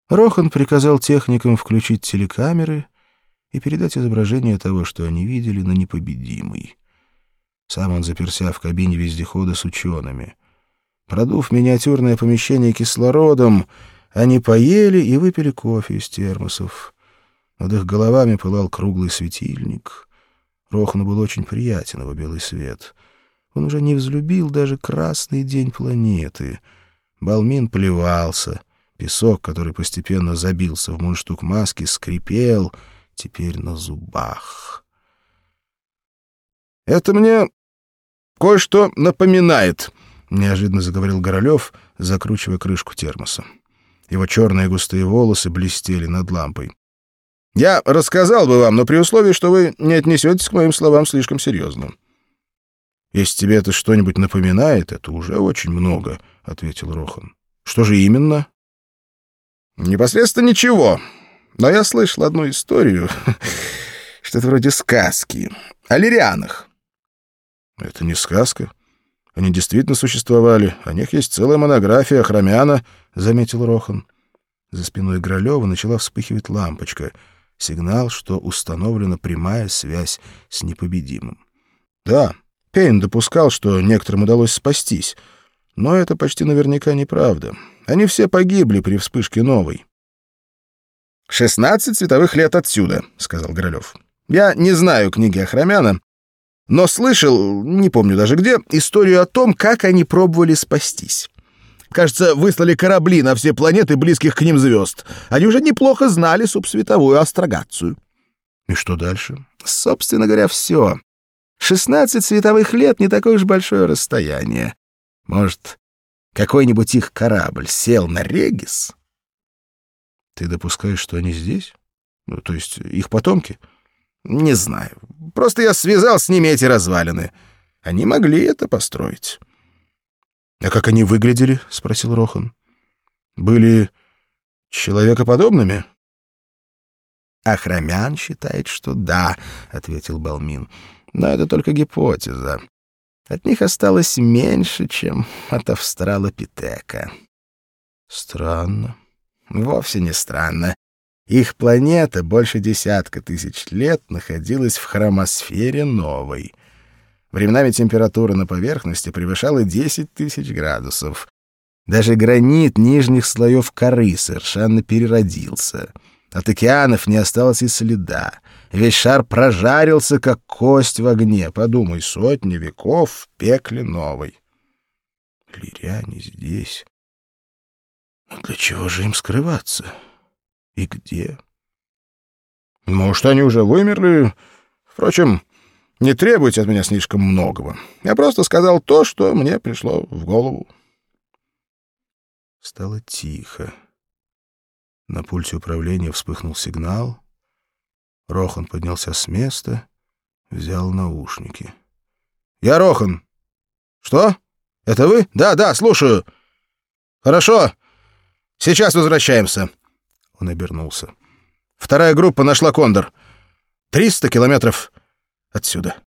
Рохан приказал техникам включить телекамеры и передать изображение того, что они видели, на непобедимый. Сам он заперся в кабине вездехода с учеными. Продув миниатюрное помещение кислородом, они поели и выпили кофе из термосов. Над их головами пылал круглый светильник. Рохану был очень приятен его белый свет. Он уже не взлюбил даже красный день планеты. Балмин плевался. Песок, который постепенно забился в мундштук маски, скрипел теперь на зубах. «Это мне кое-что напоминает», — неожиданно заговорил Горолев, закручивая крышку термоса. Его черные густые волосы блестели над лампой. «Я рассказал бы вам, но при условии, что вы не отнесетесь к моим словам слишком серьезно». «Если тебе это что-нибудь напоминает, это уже очень много», — ответил Рохан. «Что же именно?» «Непосредственно ничего. Но я слышал одну историю, что-то вроде сказки, о лирианах». «Это не сказка. Они действительно существовали. О них есть целая монография Охромяна», — заметил Рохан. За спиной Гролева начала вспыхивать лампочка. Сигнал, что установлена прямая связь с непобедимым. Да, Пейн допускал, что некоторым удалось спастись. Но это почти наверняка неправда. Они все погибли при вспышке новой. 16 световых лет отсюда», — сказал Гролев. «Я не знаю книги Охромяна, но слышал, не помню даже где, историю о том, как они пробовали спастись. Кажется, выслали корабли на все планеты близких к ним звезд. Они уже неплохо знали субсветовую астрогацию». «И что дальше?» «Собственно говоря, все. 16 световых лет — не такое уж большое расстояние. Может, какой-нибудь их корабль сел на Регис?» «Ты допускаешь, что они здесь? Ну, то есть их потомки?» «Не знаю. Просто я связал с ними эти развалины. Они могли это построить». «А как они выглядели?» — спросил Рохан. «Были человекоподобными?» «Охромян считает, что да», — ответил Балмин. «Но это только гипотеза. От них осталось меньше, чем от австралопитека». «Странно». «Вовсе не странно. Их планета больше 10 тысяч лет находилась в хромосфере новой. Временами температура на поверхности превышала 10 тысяч градусов. Даже гранит нижних слоев коры совершенно переродился. От океанов не осталось и следа. Весь шар прожарился, как кость в огне. Подумай, сотни веков в пекле новой». «Лириане здесь. Но для чего же им скрываться? И где?» «Может, они уже вымерли? Впрочем, не требуйте от меня слишком многого. Я просто сказал то, что мне пришло в голову». Стало тихо. На пульте управления вспыхнул сигнал. Рохан поднялся с места, взял наушники. «Я Рохан». «Что? Это вы? Да, слушаю». «Хорошо. Сейчас возвращаемся». Он обернулся. «Вторая группа нашла Кондор. 300 километров отсюда».